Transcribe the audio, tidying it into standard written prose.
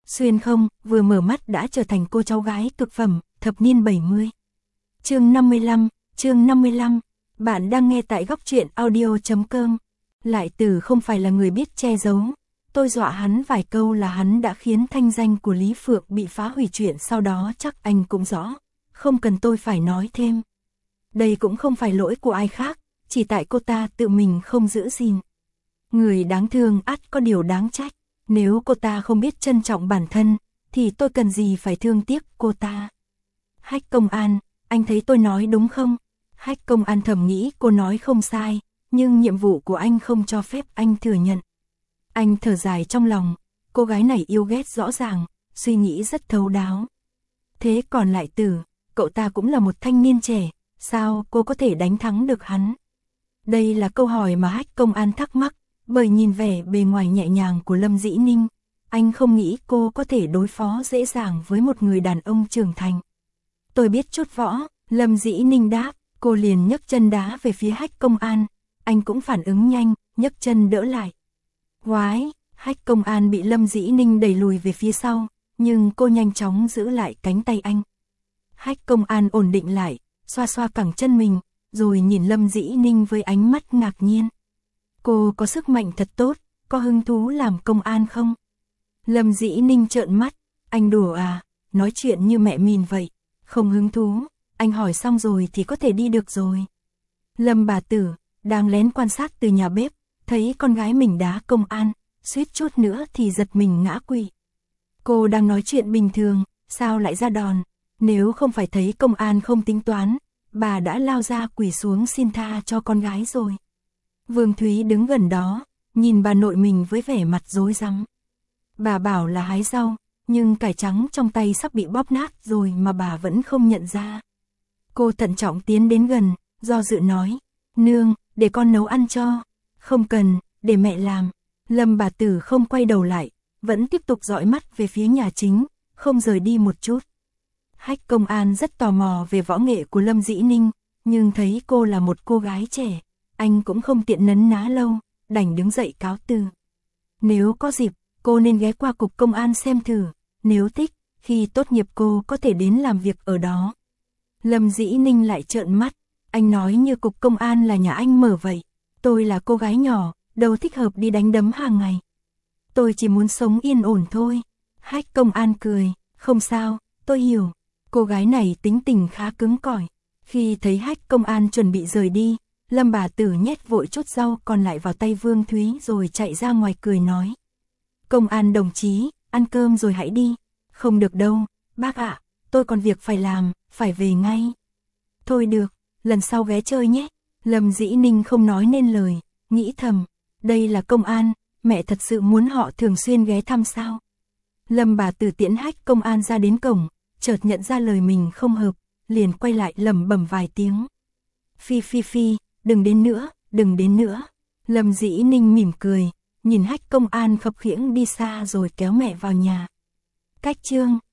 xuyên không, vừa mở mắt đã trở thành cô cháu gái cực phẩm, thập niên 70. Chương 55, bạn đang nghe tại góc truyện audio.com. Lại Tử không phải là người biết che giấu. Tôi dọa hắn vài câu là hắn đã khiến thanh danh của Lý Phượng bị phá hủy, chuyện sau đó chắc anh cũng rõ. Không cần tôi phải nói thêm. Đây cũng không phải lỗi của ai khác, chỉ tại cô ta tự mình không giữ gìn. Người đáng thương ắt có điều đáng trách. Nếu cô ta không biết trân trọng bản thân, thì tôi cần gì phải thương tiếc cô ta. Hách Công An, anh thấy tôi nói đúng không? Hách Công An thầm nghĩ cô nói không sai, nhưng nhiệm vụ của anh không cho phép anh thừa nhận. Anh thở dài trong lòng, cô gái này yêu ghét rõ ràng, suy nghĩ rất thấu đáo. Thế còn Lại Tử, cậu ta cũng là một thanh niên trẻ, sao cô có thể đánh thắng được hắn? Đây là câu hỏi mà Hách Công An thắc mắc, bởi nhìn vẻ bề ngoài nhẹ nhàng của Lâm Dĩ Ninh, anh không nghĩ cô có thể đối phó dễ dàng với một người đàn ông trưởng thành. Tôi biết chút võ, Lâm Dĩ Ninh đáp, cô liền nhấc chân đá về phía Hách Công An, anh cũng phản ứng nhanh, nhấc chân đỡ lại. Oái, Hách Công An bị Lâm Dĩ Ninh đẩy lùi về phía sau, nhưng cô nhanh chóng giữ lại cánh tay anh. Hách Công An ổn định lại, xoa xoa cẳng chân mình, rồi nhìn Lâm Dĩ Ninh với ánh mắt ngạc nhiên. Cô có sức mạnh thật tốt, có hứng thú làm công an không? Lâm Dĩ Ninh trợn mắt, anh đùa à, nói chuyện như mẹ mình vậy, không hứng thú, anh hỏi xong rồi thì có thể đi được rồi. Lâm bà tử, đang lén quan sát từ nhà bếp, thấy con gái mình đá công an, suýt chút nữa thì giật mình ngã quỵ. Cô đang nói chuyện bình thường, sao lại ra đòn? Nếu không phải thấy công an không tính toán, bà đã lao ra quỳ xuống xin tha cho con gái rồi. Vương Thúy đứng gần đó, nhìn bà nội mình với vẻ mặt rối rắm. Bà bảo là hái rau, nhưng cải trắng trong tay sắp bị bóp nát rồi mà bà vẫn không nhận ra. Cô thận trọng tiến đến gần, do dự nói, nương, để con nấu ăn cho. Không cần, để mẹ làm. Lâm bà tử không quay đầu lại, vẫn tiếp tục dõi mắt về phía nhà chính, không rời đi một chút. Hách Công An rất tò mò về võ nghệ của Lâm Dĩ Ninh, nhưng thấy cô là một cô gái trẻ, anh cũng không tiện nấn ná lâu, đành đứng dậy cáo từ. Nếu có dịp, cô nên ghé qua cục công an xem thử, nếu thích, khi tốt nghiệp cô có thể đến làm việc ở đó. Lâm Dĩ Ninh lại trợn mắt, anh nói như cục công an là nhà anh mở vậy, tôi là cô gái nhỏ, đâu thích hợp đi đánh đấm hàng ngày. Tôi chỉ muốn sống yên ổn thôi. Hách Công An cười, không sao, tôi hiểu. Cô gái này tính tình khá cứng cỏi. Khi thấy Hách Công An chuẩn bị rời đi, Lâm bà tử nhét vội chút rau còn lại vào tay Vương Thúy rồi chạy ra ngoài cười nói. Công an đồng chí, ăn cơm rồi hãy đi. Không được đâu, bác ạ, tôi còn việc phải làm, phải về ngay. Thôi được, lần sau ghé chơi nhé. Lâm Dĩ Ninh không nói nên lời, nghĩ thầm, đây là công an, mẹ thật sự muốn họ thường xuyên ghé thăm sao? Lâm bà tử tiễn Hách Công An ra đến cổng, chợt nhận ra lời mình không hợp, liền quay lại lẩm bẩm vài tiếng. Phi phi phi, đừng đến nữa, đừng đến nữa. Lâm Dĩ Ninh mỉm cười, nhìn Hách Công An khập khiễng đi xa rồi kéo mẹ vào nhà. Cách chương